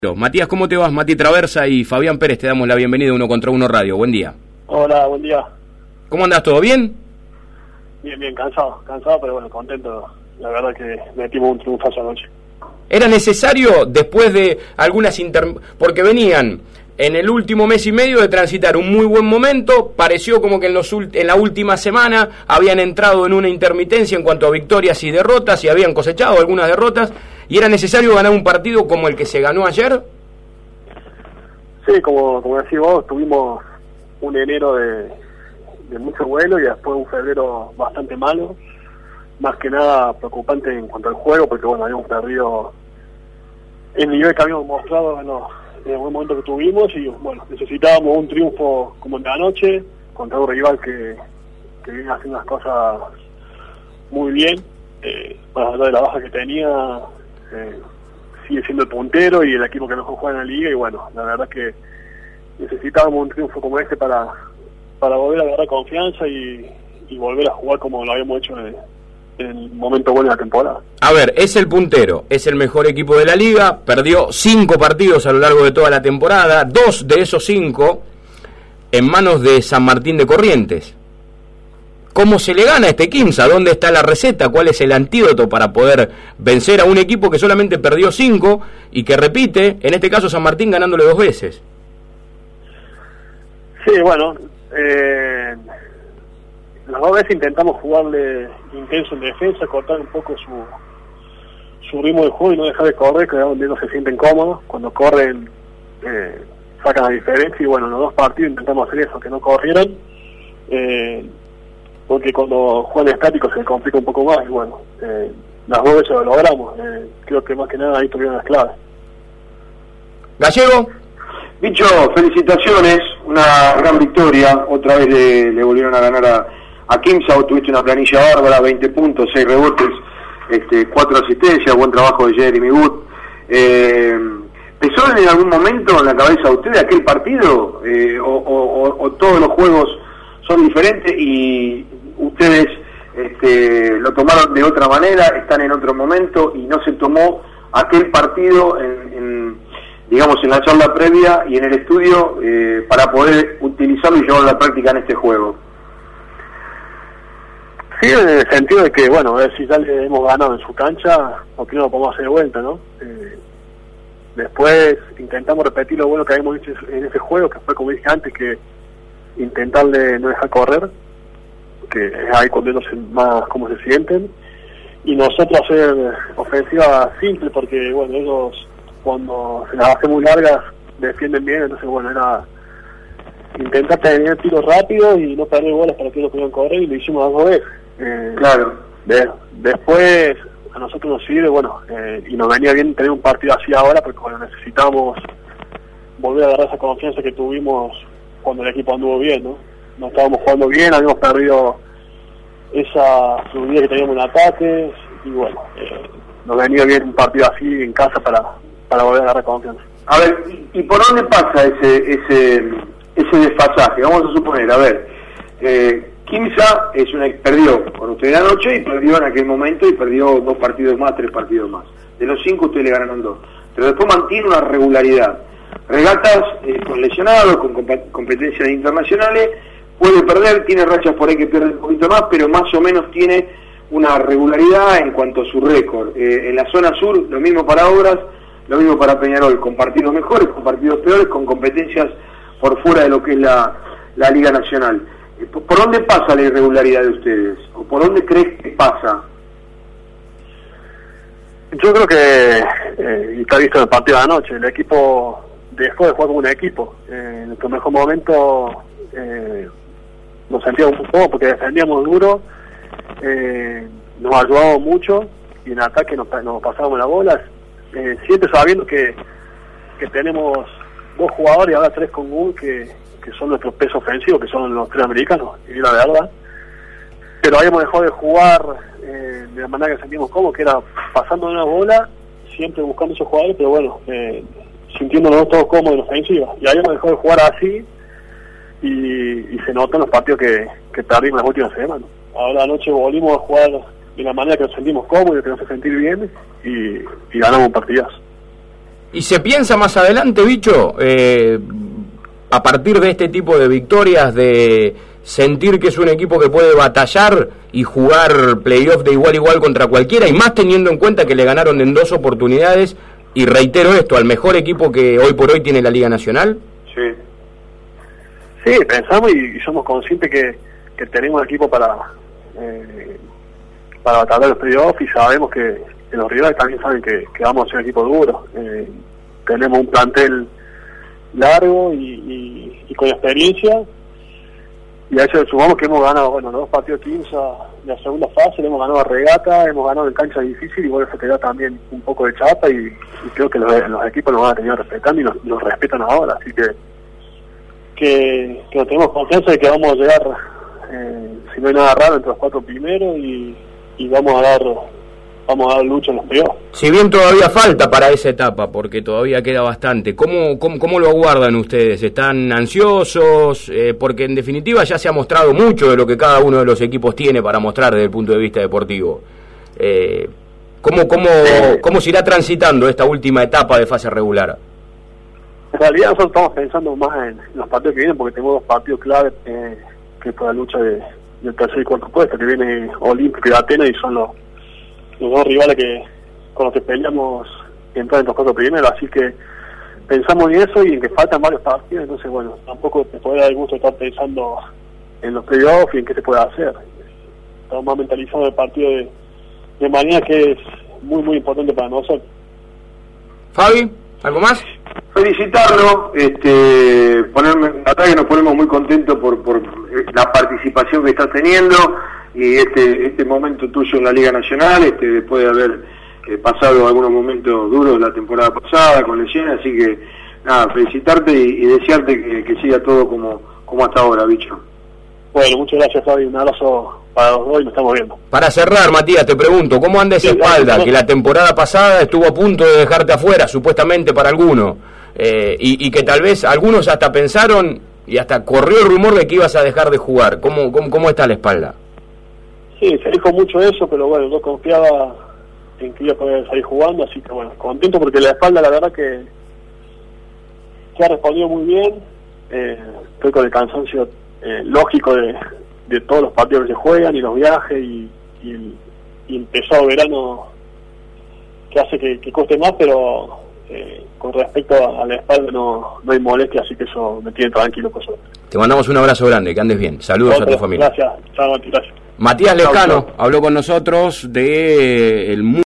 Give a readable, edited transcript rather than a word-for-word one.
Matías, ¿cómo te vas? Mati Traversa y Fabián Pérez, te damos la bienvenida a Uno contra Uno Radio. Buen día. Hola, buen día. ¿Cómo andás? ¿Todo bien? Bien, cansado, pero bueno, contento. La verdad que metimos un triunfazo anoche. ¿Era necesario después de algunas porque venían en el último mes y medio de transitar un muy buen momento? Pareció como que en la última semana habían entrado en una intermitencia en cuanto a victorias y derrotas y habían cosechado algunas derrotas. ¿Y era necesario ganar un partido como el que se ganó ayer? Sí, como decís vos, tuvimos un enero de mucho vuelo y después un febrero bastante malo. Más que nada preocupante en cuanto al juego, porque bueno, habíamos perdido el nivel que habíamos mostrado en el buen momento que tuvimos y bueno, necesitábamos un triunfo como el de anoche contra un rival que viene haciendo las cosas muy bien, más allá de la baja que tenía. Sigue siendo el puntero y el equipo que mejor juega en la liga y bueno, la verdad que necesitábamos un triunfo como este para volver a agarrar confianza y volver a jugar como lo habíamos hecho en el momento bueno de la temporada. A ver, es el puntero, es el mejor equipo de la liga, perdió 5 partidos a lo largo de toda la temporada, 2 de esos 5 en manos de San Martín de Corrientes. ¿Cómo se le gana a este Quimsa? ¿Dónde está la receta? ¿Cuál es el antídoto para poder vencer a un equipo que solamente perdió 5 y que repite, en este caso San Martín, ganándole 2 veces? Sí, bueno, las 2 veces intentamos jugarle intenso en defensa, cortar un poco su ritmo de juego y no dejar de correr, que es donde no se sienten cómodos. Cuando corren, sacan la diferencia y bueno, en los 2 partidos intentamos hacer eso, que no corrieran. Porque cuando juegan estáticos se complica un poco más y bueno, las 2 veces lo logramos. Creo que más que nada ahí tuvieron las claves. Gallego. Bicho, felicitaciones, una gran victoria, otra vez le volvieron a ganar a Quimsa. Vos tuviste una planilla bárbara, 20 puntos, 6 rebotes, 4 asistencias, buen trabajo de Jeremy Wood. ¿Pesó en algún momento en la cabeza de usted aquel partido? ¿O todos los juegos son diferentes y ustedes lo tomaron de otra manera, están en otro momento y no se tomó aquel partido digamos en la charla previa y en el estudio para poder utilizarlo y llevarlo a la práctica en este juego? Sí, en el sentido de que, bueno, a ver si ya le hemos ganado en su cancha, ¿por qué no lo podemos hacer de vuelta, no? Después intentamos repetir lo bueno que habíamos hecho en ese juego, que fue, como dije antes, que intentarle no dejar correr, que es ahí cuando ellos más cómo se sienten, y nosotros hacer ofensiva simple, porque bueno, ellos cuando se las hace muy largas defienden bien, entonces bueno, era intentar tener tiros rápidos y no perder bolas para que ellos puedan correr, y lo hicimos las 2 veces. Claro. Después a nosotros nos sirve, bueno, y nos venía bien tener un partido así ahora, porque bueno, necesitamos volver a agarrar esa confianza que tuvimos cuando el equipo anduvo bien, ¿no? No estábamos jugando bien, habíamos perdido esa fluidez que teníamos en ataques y bueno, nos venía bien un partido así en casa para volver a agarrar confianza. A ver, ¿y por dónde pasa ese desfasaje? Vamos a suponer, a ver, Quimsa perdió con usted anoche y perdió en aquel momento y perdió 2 partidos más, 3 partidos más. De los 5 ustedes le ganaron 2, pero después mantiene una regularidad. Regatas con lesionados, con competencias internacionales, puede perder, tiene rachas por ahí que pierde un poquito más, pero más o menos tiene una regularidad en cuanto a su récord. En la zona sur, lo mismo para Obras, lo mismo para Peñarol, con partidos mejores, con partidos peores, con competencias por fuera de lo que es la Liga Nacional. ¿Por dónde pasa la irregularidad de ustedes? ¿O por dónde crees que pasa? Yo creo que, y está visto en el partido de anoche, el equipo después de jugar como un equipo, en nuestro mejor momento nos sentíamos un poco porque defendíamos duro, nos ayudábamos mucho y en ataque nos pasábamos la bola, siempre sabiendo que tenemos 2 jugadores y ahora 3 con Wood que son nuestros pesos ofensivos, que son los 3 americanos, y la verdad, pero habíamos dejado de jugar de la manera que sentíamos cómodos, que era pasando una bola, siempre buscando esos jugadores, pero bueno, sintiéndonos todos cómodos en ofensiva, y habíamos dejado de jugar así y se nota en los partidos que perdimos las últimas semanas. Ahora anoche volvimos a jugar de la manera que nos sentimos cómodos, que nos hace sentir bien y ganamos un partidazo. ¿Y se piensa más adelante, Bicho, a partir de este tipo de victorias, de sentir que es un equipo que puede batallar y jugar playoff de igual a igual contra cualquiera, y más teniendo en cuenta que le ganaron en 2 oportunidades, y reitero esto, al mejor equipo que hoy por hoy tiene la Liga Nacional? Sí, pensamos y somos conscientes que tenemos equipo para batallar los playoffs, y sabemos que los rivales también saben que vamos a ser un equipo duro. Tenemos un plantel largo y con experiencia, y a eso le sumamos que hemos ganado, los 2 partidos de 15 de la segunda fase, le hemos ganado a Regata, hemos ganado en cancha difícil, y bueno, eso te da también un poco de chapa, y creo que los equipos nos van a tener respetando y nos respetan ahora, así que tenemos confianza de que vamos a llegar, si no hay nada raro, entre los 4 primeros, y vamos a dar lucha en los playoffs. Si bien todavía falta para esa etapa, porque todavía queda bastante, ¿cómo lo aguardan ustedes? ¿Están ansiosos? Porque en definitiva ya se ha mostrado mucho de lo que cada uno de los equipos tiene para mostrar desde el punto de vista deportivo. ¿Cómo se irá transitando esta última etapa de fase regular? En realidad nosotros estamos pensando más en los partidos que vienen, porque tenemos 2 partidos claves, que es por la lucha del tercer y cuarto puesto, que viene Olímpico y Atenas, y son los 2 rivales con los que peleamos entrar en los 4 primeros, así que pensamos en eso y en que faltan varios partidos, entonces bueno, tampoco te puede dar el gusto de estar pensando en los playoffs y en qué se puede hacer. Estamos más mentalizados del partido de mañana, que es muy muy importante para nosotros. Fabi, ¿algo más? Felicitarlo, acá que nos ponemos muy contentos por la participación que estás teniendo y este momento tuyo en la Liga Nacional, después de haber pasado algunos momentos duros la temporada pasada con lesiones, así que nada, felicitarte y desearte que siga todo como hasta ahora, Bicho. Bueno, muchas gracias, Fabi, un abrazo para los dos y nos estamos viendo. Para cerrar, Matías, te pregunto, ¿cómo anda esa espalda? Que la temporada pasada estuvo a punto de dejarte afuera, supuestamente para alguno, y que tal vez algunos hasta pensaron y hasta corrió el rumor de que ibas a dejar de jugar. ¿Cómo está la espalda? Sí, se dijo mucho eso, pero bueno, yo confiaba en que iba a poder salir jugando, así que bueno, contento porque la espalda la verdad que ha respondido muy bien. Estoy con el cansancio lógico de todos los partidos que se juegan y los viajes y el pesado verano que hace que cueste más, pero con respecto a la espalda no hay molestia, así que eso me tiene tranquilo por suerte. Te mandamos un abrazo grande, que andes bien. Saludos a tu familia. Gracias, chao, gracias. Matías Lescano habló con nosotros de el